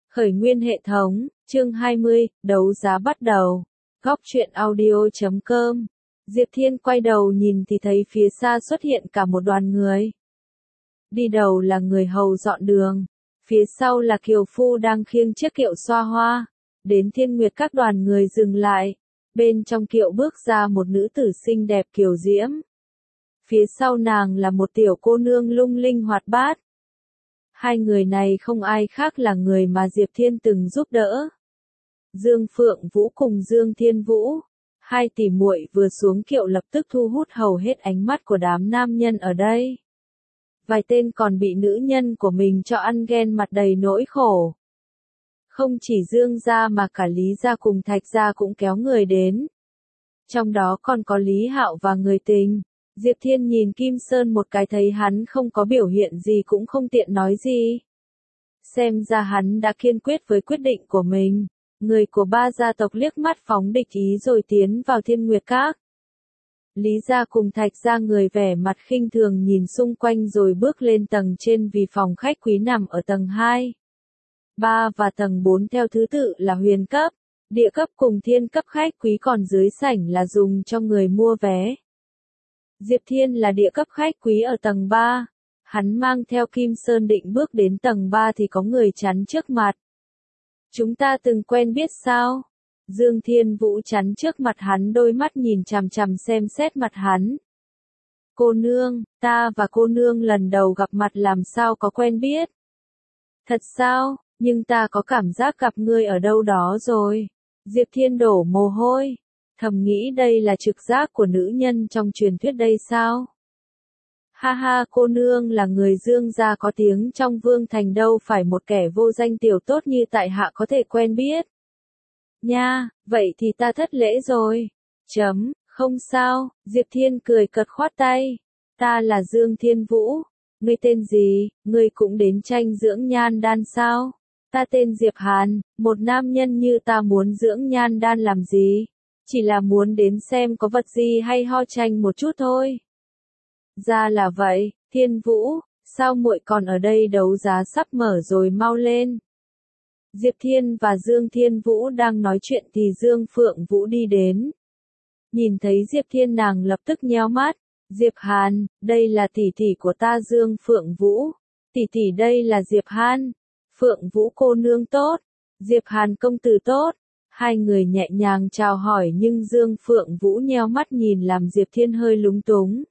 Khởi nguyên hệ thống, chương 20, đấu giá bắt đầu. Góc truyện audio.com. Diệp Thiên quay đầu nhìn thì thấy phía xa xuất hiện cả một đoàn người. Đi đầu là người hầu dọn đường, phía sau là kiều phu đang khiêng chiếc kiệu xoa hoa. Đến Thiên Nguyệt các đoàn người dừng lại, bên trong kiệu bước ra một nữ tử xinh đẹp kiều diễm. Phía sau nàng là một tiểu cô nương lung linh hoạt bát. Hai người này không ai khác là người mà Diệp Thiên từng giúp đỡ. Dương Phượng Vũ cùng Dương Thiên Vũ, hai tỷ muội vừa xuống kiệu lập tức thu hút hầu hết ánh mắt của đám nam nhân ở đây. Vài tên còn bị nữ nhân của mình cho ăn ghen mặt đầy nỗi khổ. Không chỉ Dương gia mà cả Lý gia cùng Thạch gia cũng kéo người đến. Trong đó còn có Lý Hạo và người tình. Diệp Thiên nhìn Kim Sơn một cái thấy hắn không có biểu hiện gì cũng không tiện nói gì. Xem ra hắn đã kiên quyết với quyết định của mình. Người của ba gia tộc liếc mắt phóng địch ý rồi tiến vào Thiên Nguyệt Các. Lý gia cùng Thạch gia người vẻ mặt khinh thường nhìn xung quanh rồi bước lên tầng trên vì phòng khách quý nằm ở tầng 2. 3 và tầng 4 theo thứ tự là huyền cấp, địa cấp cùng thiên cấp khách quý, còn dưới sảnh là dùng cho người mua vé. Diệp Thiên là địa cấp khách quý ở tầng 3. Hắn mang theo Kim Sơn định bước đến tầng 3 thì có người chắn trước mặt. Chúng ta từng quen biết sao? Dương Thiên Vũ chắn trước mặt hắn, đôi mắt nhìn chằm chằm xem xét mặt hắn. Cô nương, ta và cô nương lần đầu gặp mặt làm sao có quen biết? Thật sao, nhưng ta có cảm giác gặp ngươi ở đâu đó rồi. Diệp Thiên đổ mồ hôi. Thầm nghĩ đây là trực giác của nữ nhân trong truyền thuyết đây sao? Ha ha, cô nương là người Dương gia có tiếng trong Vương Thành, đâu phải một kẻ vô danh tiểu tốt như tại hạ có thể quen biết. Nha, vậy thì ta thất lễ rồi. Không sao, Diệp Thiên cười cợt khoát tay. Ta là Dương Thiên Vũ. Ngươi tên gì, ngươi cũng đến tranh dưỡng nhan đan sao? Ta tên Diệp Hàn, một nam nhân như ta muốn dưỡng nhan đan làm gì? Chỉ là muốn đến xem có vật gì hay ho tranh một chút thôi. Ra là vậy, Thiên Vũ, sao muội còn ở đây, đấu giá sắp mở rồi, mau lên. Diệp Thiên và Dương Thiên Vũ đang nói chuyện thì Dương Phượng Vũ đi đến. Nhìn thấy Diệp Thiên nàng lập tức nheo mắt. Diệp Hàn, đây là tỷ tỷ của ta Dương Phượng Vũ. Tỷ tỷ đây là Diệp Hàn. Phượng Vũ cô nương tốt. Diệp Hàn công tử tốt. Hai người nhẹ nhàng chào hỏi nhưng Dương Phượng Vũ nheo mắt nhìn làm Diệp Thiên hơi lúng túng.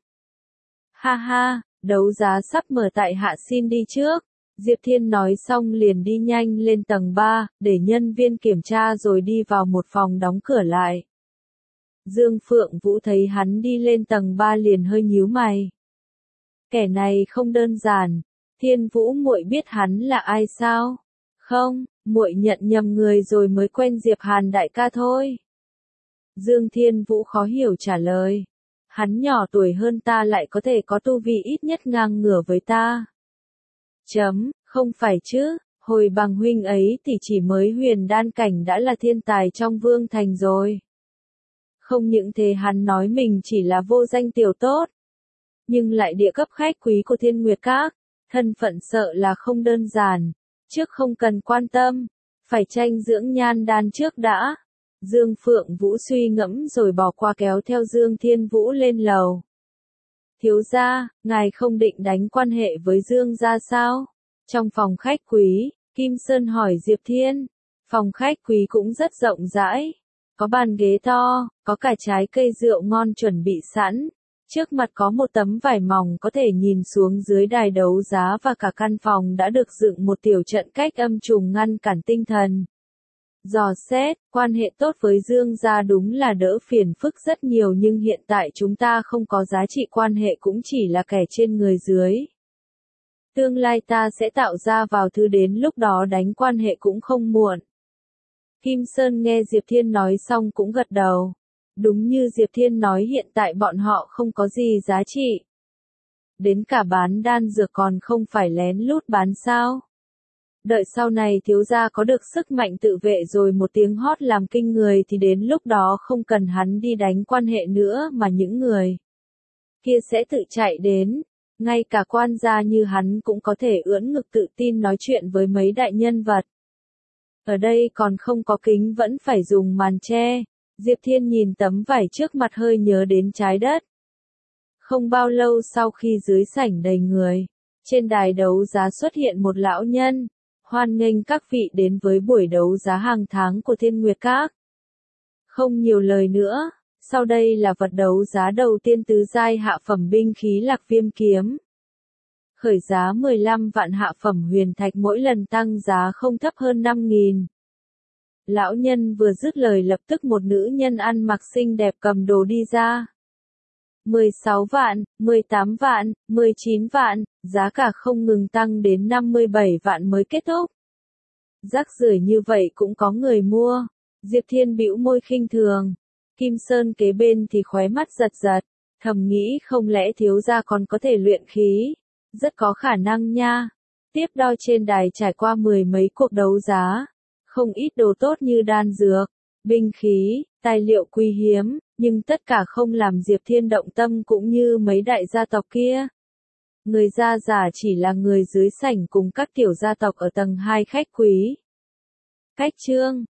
Ha ha, đấu giá sắp mở, tại hạ xin đi trước. Diệp Thiên nói xong liền đi nhanh lên tầng 3, để nhân viên kiểm tra rồi đi vào một phòng đóng cửa lại. Dương Phượng Vũ thấy hắn đi lên tầng 3 liền hơi nhíu mày. Kẻ này không đơn giản. Thiên Vũ muội biết hắn là ai sao? Không, muội nhận nhầm người rồi, mới quen Diệp Hàn đại ca thôi. Dương Thiên Vũ khó hiểu trả lời. Hắn nhỏ tuổi hơn ta, lại có thể có tu vi ít nhất ngang ngửa với ta. Không phải chứ, hồi bằng huynh ấy thì chỉ mới huyền đan cảnh đã là thiên tài trong Vương Thành rồi. Không những thế hắn nói mình chỉ là vô danh tiểu tốt, nhưng lại địa cấp khách quý của Thiên Nguyệt Các, thân phận sợ là không đơn giản. Trước không cần quan tâm, phải tranh dưỡng nhan đan trước đã. Dương Phượng Vũ suy ngẫm rồi bỏ qua kéo theo Dương Thiên Vũ lên lầu. Thiếu gia, ngài không định đánh quan hệ với Dương gia sao? Trong phòng khách quý, Kim Sơn hỏi Diệp Thiên. Phòng khách quý cũng rất rộng rãi. Có bàn ghế to, có cả trái cây rượu ngon chuẩn bị sẵn. Trước mặt có một tấm vải mỏng có thể nhìn xuống dưới đài đấu giá, và cả căn phòng đã được dựng một tiểu trận cách âm trùng ngăn cản tinh thần. Dò xét, quan hệ tốt với Dương gia đúng là đỡ phiền phức rất nhiều, nhưng hiện tại chúng ta không có giá trị quan hệ, cũng chỉ là kẻ trên người dưới. Tương lai ta sẽ tạo ra vào thứ, đến lúc đó đánh quan hệ cũng không muộn. Kim Sơn nghe Diệp Thiên nói xong cũng gật đầu. Đúng như Diệp Thiên nói, hiện tại bọn họ không có gì giá trị. Đến cả bán đan dược còn không phải lén lút bán sao? Đợi sau này thiếu gia có được sức mạnh tự vệ rồi một tiếng hót làm kinh người thì đến lúc đó không cần hắn đi đánh quan hệ nữa, mà những người kia sẽ tự chạy đến. Ngay cả quan gia như hắn cũng có thể ưỡn ngực tự tin nói chuyện với mấy đại nhân vật. Ở đây còn không có kính vẫn phải dùng màn che. Diệp Thiên nhìn tấm vải trước mặt hơi nhớ đến trái đất. Không bao lâu sau khi dưới sảnh đầy người, trên đài đấu giá xuất hiện một lão nhân. Hoan nghênh các vị đến với buổi đấu giá hàng tháng của Thiên Nguyệt Các. Không nhiều lời nữa, sau đây là vật đấu giá đầu tiên tứ giai hạ phẩm binh khí Lạc Viêm kiếm. Khởi giá 15 vạn hạ phẩm huyền thạch, mỗi lần tăng giá không thấp hơn 5.000. Lão nhân vừa dứt lời lập tức một nữ nhân ăn mặc xinh đẹp cầm đồ đi ra. 16 vạn, 18 vạn, 19 vạn, giá cả không ngừng tăng đến 57 vạn mới kết thúc. Rác rưởi như vậy cũng có người mua. Diệp Thiên bĩu môi khinh thường. Kim Sơn kế bên thì khóe mắt giật giật, thầm nghĩ không lẽ thiếu gia còn có thể luyện khí. Rất có khả năng nha. Tiếp đo trên đài trải qua mười mấy cuộc đấu giá. Không ít đồ tốt như đan dược, binh khí, tài liệu quý hiếm, nhưng tất cả không làm Diệp Thiên động tâm cũng như mấy đại gia tộc kia. Người gia giả chỉ là người dưới sảnh cùng các tiểu gia tộc ở tầng 2 khách quý. Cách chương